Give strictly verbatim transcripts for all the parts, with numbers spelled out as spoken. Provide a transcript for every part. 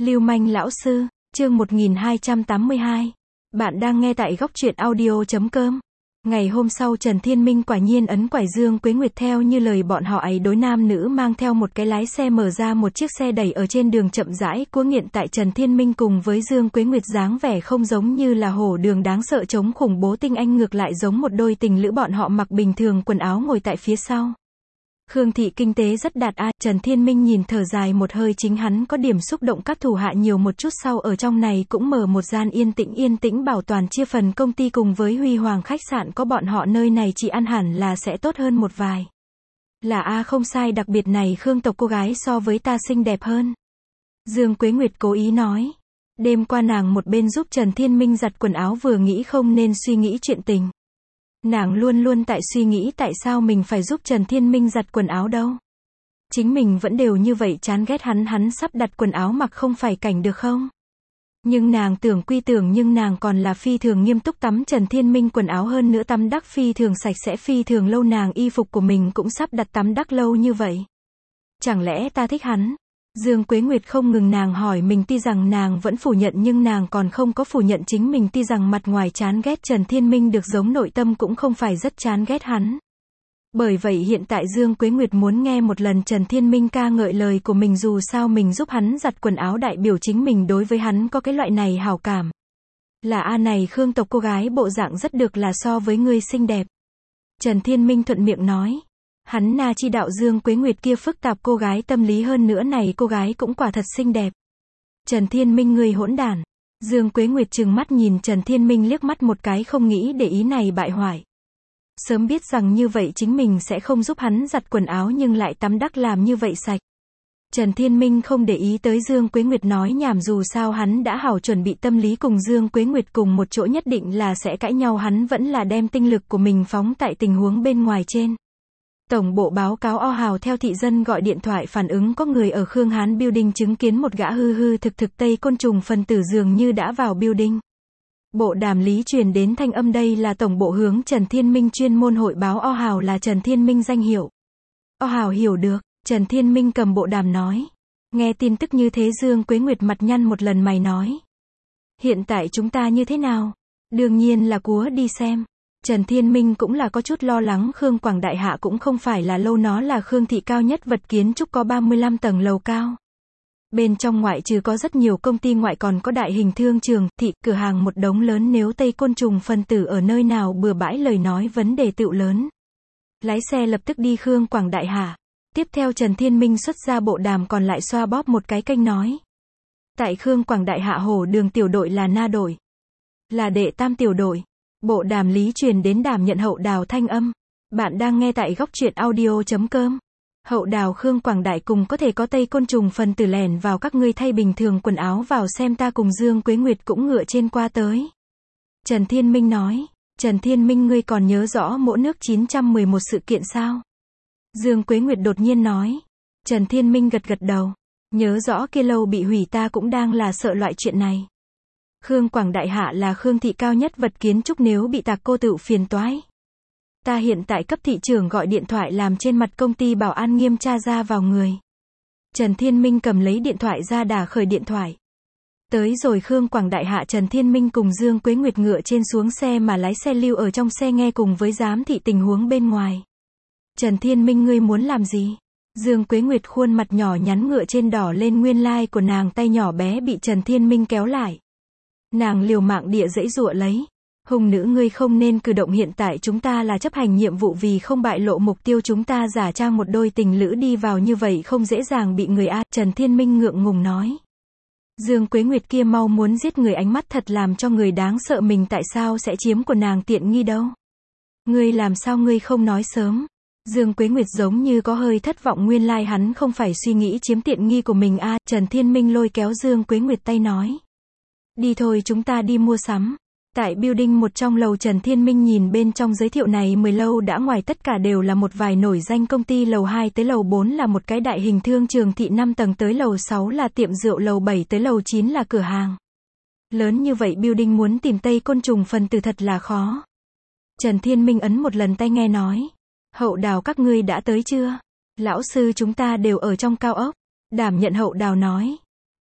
Lưu manh lão sư, chương một nghìn hai trăm tám mươi hai. Bạn đang nghe tại góc truyện audio chấm com. Ngày hôm sau Trần Thiên Minh quả nhiên ấn quải Dương Quế Nguyệt theo như lời bọn họ ấy đối nam nữ mang theo một cái lái xe mở ra một chiếc xe đẩy ở trên đường chậm rãi cua nghiện tại Trần Thiên Minh cùng với Dương Quế Nguyệt dáng vẻ không giống như là hổ đường đáng sợ chống khủng bố tinh anh ngược lại giống một đôi tình lữ bọn họ mặc bình thường quần áo ngồi tại phía sau. Khương thị kinh tế rất đạt a, Trần Thiên Minh nhìn thở dài một hơi chính hắn có điểm xúc động các thủ hạ nhiều một chút sau ở trong này cũng mở một gian yên tĩnh yên tĩnh bảo toàn chia phần công ty cùng với Huy Hoàng khách sạn có bọn họ nơi này chỉ ăn hẳn là sẽ tốt hơn một vài. Là a không sai đặc biệt này Khương tộc cô gái so với ta xinh đẹp hơn. Dương Quế Nguyệt cố ý nói. Đêm qua nàng một bên giúp Trần Thiên Minh giặt quần áo vừa nghĩ không nên suy nghĩ chuyện tình. Nàng luôn luôn tại suy nghĩ tại sao mình phải giúp Trần Thiên Minh giặt quần áo đâu. Chính mình vẫn đều như vậy chán ghét hắn hắn sắp đặt quần áo mặc không phải cảnh được không. Nhưng nàng tưởng quy tưởng nhưng nàng còn là phi thường nghiêm túc tắm Trần Thiên Minh quần áo hơn nữa tắm đắc phi thường sạch sẽ phi thường lâu nàng y phục của mình cũng sắp đặt tắm đắc lâu như vậy. Chẳng lẽ ta thích hắn? Dương Quế Nguyệt không ngừng nàng hỏi mình tuy rằng nàng vẫn phủ nhận nhưng nàng còn không có phủ nhận chính mình tuy rằng mặt ngoài chán ghét Trần Thiên Minh được giống nội tâm cũng không phải rất chán ghét hắn. Bởi vậy hiện tại Dương Quế Nguyệt muốn nghe một lần Trần Thiên Minh ca ngợi lời của mình dù sao mình giúp hắn giặt quần áo đại biểu chính mình đối với hắn có cái loại này hảo cảm. Là a này Khương tộc cô gái bộ dạng rất được là so với ngươi xinh đẹp. Trần Thiên Minh thuận miệng nói. Hắn na chi đạo Dương Quế Nguyệt kia phức tạp cô gái tâm lý hơn nữa này cô gái cũng quả thật xinh đẹp. Trần Thiên Minh ngươi hỗn đản. Dương Quế Nguyệt trừng mắt nhìn Trần Thiên Minh liếc mắt một cái không nghĩ để ý này bại hoại. Sớm biết rằng như vậy chính mình sẽ không giúp hắn giặt quần áo nhưng lại tắm đắc làm như vậy sạch. Trần Thiên Minh không để ý tới Dương Quế Nguyệt nói nhảm dù sao hắn đã hảo chuẩn bị tâm lý cùng Dương Quế Nguyệt cùng một chỗ nhất định là sẽ cãi nhau hắn vẫn là đem tinh lực của mình phóng tại tình huống bên ngoài trên. Tổng bộ báo cáo O Hào theo thị dân gọi điện thoại phản ứng có người ở Khương Hán Building chứng kiến một gã hư hư thực thực Tây côn trùng phân tử dường như đã vào building. Bộ đàm lý truyền đến thanh âm đây là tổng bộ hướng Trần Thiên Minh chuyên môn hội báo O Hào là Trần Thiên Minh danh hiệu. O Hào hiểu được, Trần Thiên Minh cầm bộ đàm nói. Nghe tin tức như thế Dương Quế Nguyệt mặt nhăn một lần mày nói. Hiện tại chúng ta như thế nào? Đương nhiên là cúa đi xem. Trần Thiên Minh cũng là có chút lo lắng Khương Quảng Đại Hạ cũng không phải là lâu nó là Khương thị cao nhất vật kiến trúc có ba mươi lăm tầng lầu cao. Bên trong ngoại trừ có rất nhiều công ty ngoại còn có đại hình thương trường, thị, cửa hàng một đống lớn nếu Tây côn trùng phân tử ở nơi nào bừa bãi lời nói vấn đề tựu lớn. Lái xe lập tức đi Khương Quảng Đại Hạ. Tiếp theo Trần Thiên Minh xuất ra bộ đàm còn lại xoa bóp một cái kênh nói. Tại Khương Quảng Đại Hạ hổ đường tiểu đội là na đội. Là đệ tam tiểu đội. Bộ đàm lý truyền đến đảm nhận hậu đào thanh âm. Bạn đang nghe tại góc truyện audio chấm com. Hậu đào Khương Quảng Đại cùng có thể có Tây côn trùng phần tử lẻn vào các ngươi thay bình thường quần áo vào xem ta cùng Dương Quế Nguyệt cũng ngựa trên qua tới. Trần Thiên Minh nói. Trần Thiên Minh ngươi còn nhớ rõ mỗi nước chín trăm mười một sự kiện sao? Dương Quế Nguyệt đột nhiên nói. Trần Thiên Minh gật gật đầu. Nhớ rõ kia lâu bị hủy ta cũng đang là sợ loại chuyện này. Khương Quảng Đại Hạ là Khương thị cao nhất vật kiến trúc nếu bị tạc cô tựu phiền toái. Ta hiện tại cấp thị trưởng gọi điện thoại làm trên mặt công ty bảo an nghiêm tra ra vào người. Trần Thiên Minh cầm lấy điện thoại ra đà khởi điện thoại. Tới rồi Khương Quảng Đại Hạ Trần Thiên Minh cùng Dương Quế Nguyệt ngựa trên xuống xe mà lái xe lưu ở trong xe nghe cùng với giám thị tình huống bên ngoài. Trần Thiên Minh ngươi muốn làm gì? Dương Quế Nguyệt khuôn mặt nhỏ nhắn ngựa trên đỏ lên nguyên lai của nàng tay nhỏ bé bị Trần Thiên Minh kéo lại. Nàng liều mạng địa dãy dụa lấy. Hùng nữ ngươi không nên cử động hiện tại chúng ta là chấp hành nhiệm vụ vì không bại lộ mục tiêu chúng ta giả trang một đôi tình lữ đi vào như vậy không dễ dàng bị người a. Trần Thiên Minh ngượng ngùng nói. Dương Quế Nguyệt kia mau muốn giết người ánh mắt thật làm cho người đáng sợ mình tại sao sẽ chiếm của nàng tiện nghi đâu. Ngươi làm sao ngươi không nói sớm. Dương Quế Nguyệt giống như có hơi thất vọng nguyên lai hắn không phải suy nghĩ chiếm tiện nghi của mình a. Trần Thiên Minh lôi kéo Dương Quế Nguyệt tay nói. Đi thôi chúng ta đi mua sắm. Tại building một trong lầu Trần Thiên Minh nhìn bên trong giới thiệu này mười lâu đã ngoài tất cả đều là một vài nổi danh công ty lầu hai tới lầu bốn là một cái đại hình thương trường thị năm tầng tới lầu sáu là tiệm rượu lầu bảy tới lầu chín là cửa hàng. Lớn như vậy building muốn tìm Tây côn trùng phần tử thật là khó. Trần Thiên Minh ấn một lần tay nghe nói. Hậu đào các ngươi đã tới chưa? Lão sư chúng ta đều ở trong cao ốc. Đảm nhận hậu đào nói.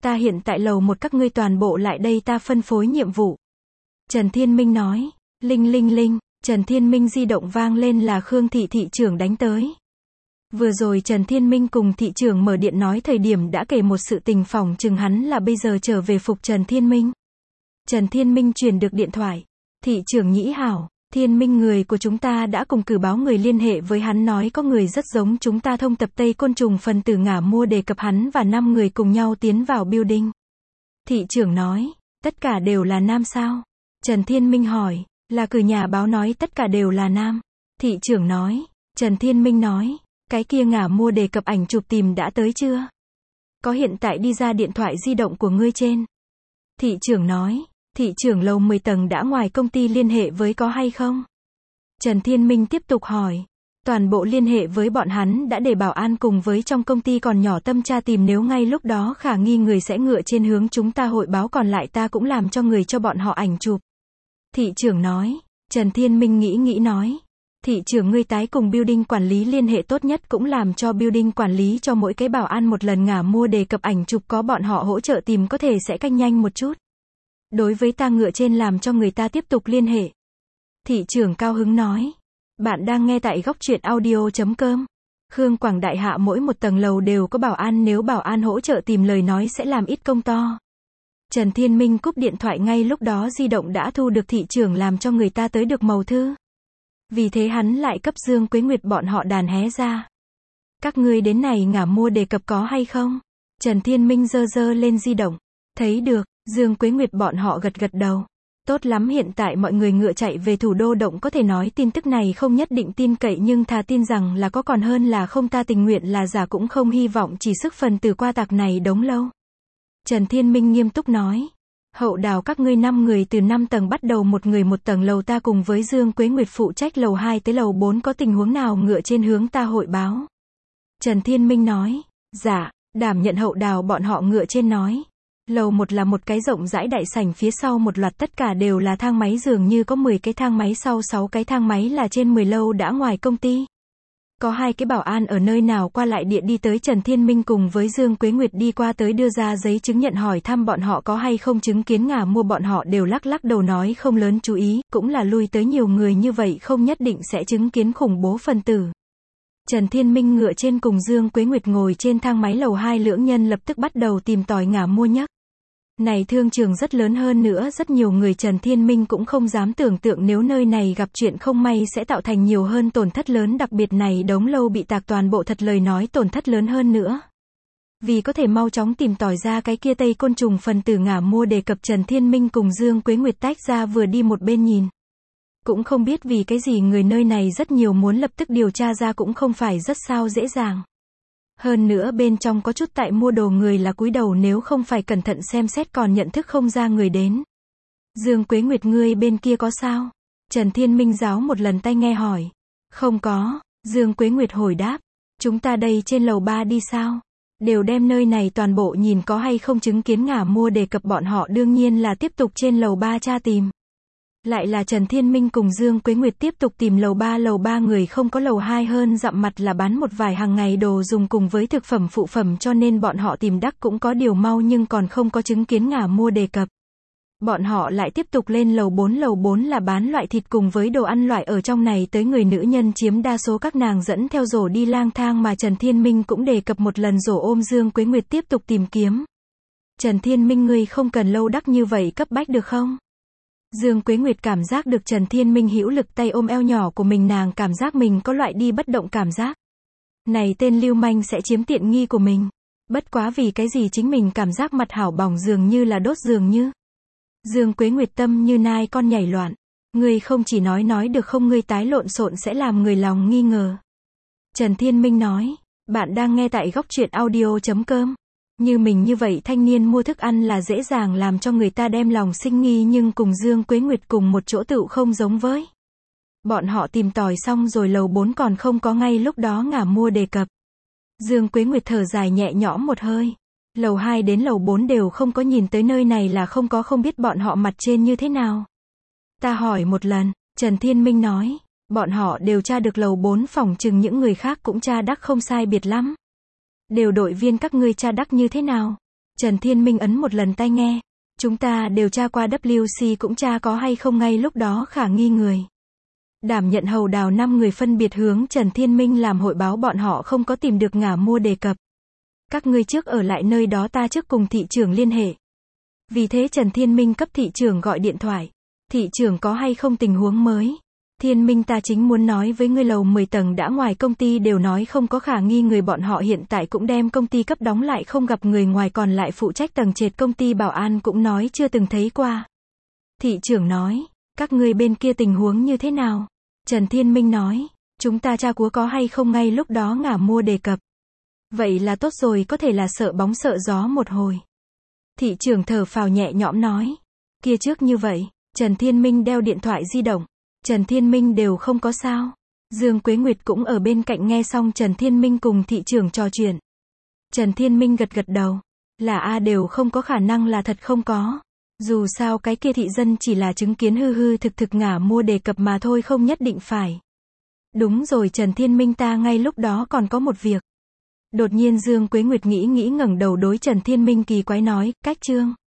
Ta hiện tại lầu một các ngươi toàn bộ lại đây ta phân phối nhiệm vụ. Trần Thiên Minh nói. Linh linh linh, Trần Thiên Minh di động vang lên là Khương Thị thị trưởng đánh tới. Vừa rồi Trần Thiên Minh cùng thị trưởng mở điện nói thời điểm đã kể một sự tình phỏng chừng hắn là bây giờ trở về phục Trần Thiên Minh. Trần Thiên Minh truyền được điện thoại. Thị trưởng Nhĩ hảo, Thiên Minh người của chúng ta đã cùng cử báo người liên hệ với hắn nói có người rất giống chúng ta thông tập Tây Côn Trùng phần tử ngả mua đề cập hắn và năm người cùng nhau tiến vào building. Thị trưởng nói, tất cả đều là nam sao? Trần Thiên Minh hỏi, là cử nhà báo nói tất cả đều là nam. Thị trưởng nói, Trần Thiên Minh nói, cái kia ngả mua đề cập ảnh chụp tìm đã tới chưa? Có hiện tại đi ra điện thoại di động của ngươi trên. Thị trưởng nói, thị trưởng lầu mười tầng đã ngoài công ty liên hệ với có hay không? Trần Thiên Minh tiếp tục hỏi, toàn bộ liên hệ với bọn hắn đã để bảo an cùng với trong công ty còn nhỏ tâm tra tìm nếu ngay lúc đó khả nghi người sẽ ngựa trên hướng chúng ta hội báo còn lại ta cũng làm cho người cho bọn họ ảnh chụp. Thị trưởng nói, Trần Thiên Minh nghĩ nghĩ nói, thị trưởng ngươi tái cùng building quản lý liên hệ tốt nhất cũng làm cho building quản lý cho mỗi cái bảo an một lần ngả mua đề cập ảnh chụp có bọn họ hỗ trợ tìm có thể sẽ canh nhanh một chút. Đối với ta ngựa trên làm cho người ta tiếp tục liên hệ. Thị trưởng cao hứng nói, bạn đang nghe tại góc truyện audio chấm com. Khương Quảng Đại Hạ mỗi một tầng lầu đều có bảo an nếu bảo an hỗ trợ tìm lời nói sẽ làm ít công to. Trần Thiên Minh cúp điện thoại ngay lúc đó di động đã thu được thị trưởng làm cho người ta tới được màu thư. Vì thế hắn lại cấp Dương Quế Nguyệt bọn họ đàn hé ra. Các ngươi đến này ngả mua đề cập có hay không? Trần Thiên Minh giơ giơ lên di động. Thấy được, Dương Quế Nguyệt bọn họ gật gật đầu. Tốt lắm hiện tại mọi người ngựa chạy về thủ đô động có thể nói tin tức này không nhất định tin cậy nhưng thà tin rằng là có còn hơn là không ta tình nguyện là giả cũng không hy vọng chỉ sức phần từ qua tạc này đống lâu. Trần Thiên Minh nghiêm túc nói. Hậu đào các ngươi năm người từ năm tầng bắt đầu một người một tầng lầu ta cùng với Dương Quế Nguyệt phụ trách lầu hai tới lầu bốn có tình huống nào ngựa trên hướng ta hội báo. Trần Thiên Minh nói. Dạ, đảm nhận hậu đào bọn họ ngựa trên nói. Lầu một là một cái rộng rãi đại sảnh phía sau một loạt tất cả đều là thang máy dường như có mười cái thang máy sau sáu cái thang máy là trên mười lâu đã ngoài công ty. Có hai cái bảo an ở nơi nào qua lại địa đi tới Trần Thiên Minh cùng với Dương Quế Nguyệt đi qua tới đưa ra giấy chứng nhận hỏi thăm bọn họ có hay không chứng kiến ngả mua bọn họ đều lắc lắc đầu nói không lớn chú ý, cũng là lui tới nhiều người như vậy không nhất định sẽ chứng kiến khủng bố phần tử. Trần Thiên Minh ngựa trên cùng Dương Quế Nguyệt ngồi trên thang máy lầu hai lưỡng nhân lập tức bắt đầu tìm tòi ngả mua nhắc. Này thương trường rất lớn hơn nữa rất nhiều người Trần Thiên Minh cũng không dám tưởng tượng nếu nơi này gặp chuyện không may sẽ tạo thành nhiều hơn tổn thất lớn đặc biệt này đống lâu bị tạc toàn bộ thật lời nói tổn thất lớn hơn nữa. Vì có thể mau chóng tìm tòi ra cái kia Tây Côn Trùng phần tử ngả mua đề cập Trần Thiên Minh cùng Dương Quế Nguyệt tách ra vừa đi một bên nhìn. Cũng không biết vì cái gì người nơi này rất nhiều muốn lập tức điều tra ra cũng không phải rất sao dễ dàng. Hơn nữa bên trong có chút tại mua đồ người là cúi đầu nếu không phải cẩn thận xem xét còn nhận thức không ra người đến. Dương Quế Nguyệt ngươi bên kia có sao? Trần Thiên Minh giáo một lần tai nghe hỏi. Không có, Dương Quế Nguyệt hồi đáp. Chúng ta đây trên lầu ba đi sao? Đều đem nơi này toàn bộ nhìn có hay không chứng kiến ngả mua đề cập bọn họ đương nhiên là tiếp tục trên lầu ba tra tìm. Lại là Trần Thiên Minh cùng Dương Quế Nguyệt tiếp tục tìm lầu ba lầu ba người không có lầu hai hơn dặm mặt là bán một vài hàng ngày đồ dùng cùng với thực phẩm phụ phẩm cho nên bọn họ tìm đắc cũng có điều mau nhưng còn không có chứng kiến ngả mua đề cập. Bọn họ lại tiếp tục lên lầu bốn lầu bốn là bán loại thịt cùng với đồ ăn loại ở trong này tới người nữ nhân chiếm đa số các nàng dẫn theo rổ đi lang thang mà Trần Thiên Minh cũng đề cập một lần rổ ôm Dương Quế Nguyệt tiếp tục tìm kiếm. Trần Thiên Minh ngươi không cần lâu đắc như vậy cấp bách được không? Dương Quế Nguyệt cảm giác được Trần Thiên Minh hữu lực tay ôm eo nhỏ của mình nàng cảm giác mình có loại đi bất động cảm giác. Này tên lưu manh sẽ chiếm tiện nghi của mình. Bất quá vì cái gì chính mình cảm giác mặt hảo bỏng dường như là đốt dường như. Dương Quế Nguyệt tâm như nai con nhảy loạn. Ngươi không chỉ nói nói được không ngươi tái lộn xộn sẽ làm người lòng nghi ngờ. Trần Thiên Minh nói, bạn đang nghe tại góc truyện audio chấm com. Như mình như vậy thanh niên mua thức ăn là dễ dàng làm cho người ta đem lòng sinh nghi nhưng cùng Dương Quế Nguyệt cùng một chỗ tựu không giống với. Bọn họ tìm tòi xong rồi lầu bốn còn không có ngay lúc đó ngả mua đề cập. Dương Quế Nguyệt thở dài nhẹ nhõm một hơi. Lầu hai đến lầu bốn đều không có nhìn tới nơi này là không có không biết bọn họ mặt trên như thế nào. Ta hỏi một lần, Trần Thiên Minh nói, bọn họ đều tra được lầu bốn phòng chừng những người khác cũng tra đắc không sai biệt lắm. Đều đội viên các ngươi tra đắc như thế nào? Trần Thiên Minh ấn một lần tai nghe. Chúng ta đều tra qua W C cũng tra có hay không ngay lúc đó khả nghi người. Đảm nhận hầu đào năm người phân biệt hướng Trần Thiên Minh làm hội báo bọn họ không có tìm được ngả mua đề cập. Các ngươi trước ở lại nơi đó ta trước cùng thị trưởng liên hệ. Vì thế Trần Thiên Minh cấp thị trưởng gọi điện thoại. Thị trưởng có hay không tình huống mới? Thiên Minh ta chính muốn nói với ngươi lầu mười tầng đã ngoài công ty đều nói không có khả nghi người bọn họ hiện tại cũng đem công ty cấp đóng lại không gặp người ngoài còn lại phụ trách tầng trệt công ty bảo an cũng nói chưa từng thấy qua. Thị trưởng nói, các ngươi bên kia tình huống như thế nào? Trần Thiên Minh nói, chúng ta tra cúa có hay không ngay lúc đó ngả mua đề cập. Vậy là tốt rồi có thể là sợ bóng sợ gió một hồi. Thị trưởng thở phào nhẹ nhõm nói, kia trước như vậy, Trần Thiên Minh đeo điện thoại di động. Trần Thiên Minh đều không có sao. Dương Quế Nguyệt cũng ở bên cạnh nghe xong Trần Thiên Minh cùng thị trưởng trò chuyện. Trần Thiên Minh gật gật đầu. Là A đều không có khả năng là thật không có. Dù sao cái kia thị dân chỉ là chứng kiến hư hư thực thực ngả mua đề cập mà thôi không nhất định phải. Đúng rồi Trần Thiên Minh ta ngay lúc đó còn có một việc. Đột nhiên Dương Quế Nguyệt nghĩ nghĩ ngẩng đầu đối Trần Thiên Minh kỳ quái nói, cách Trương.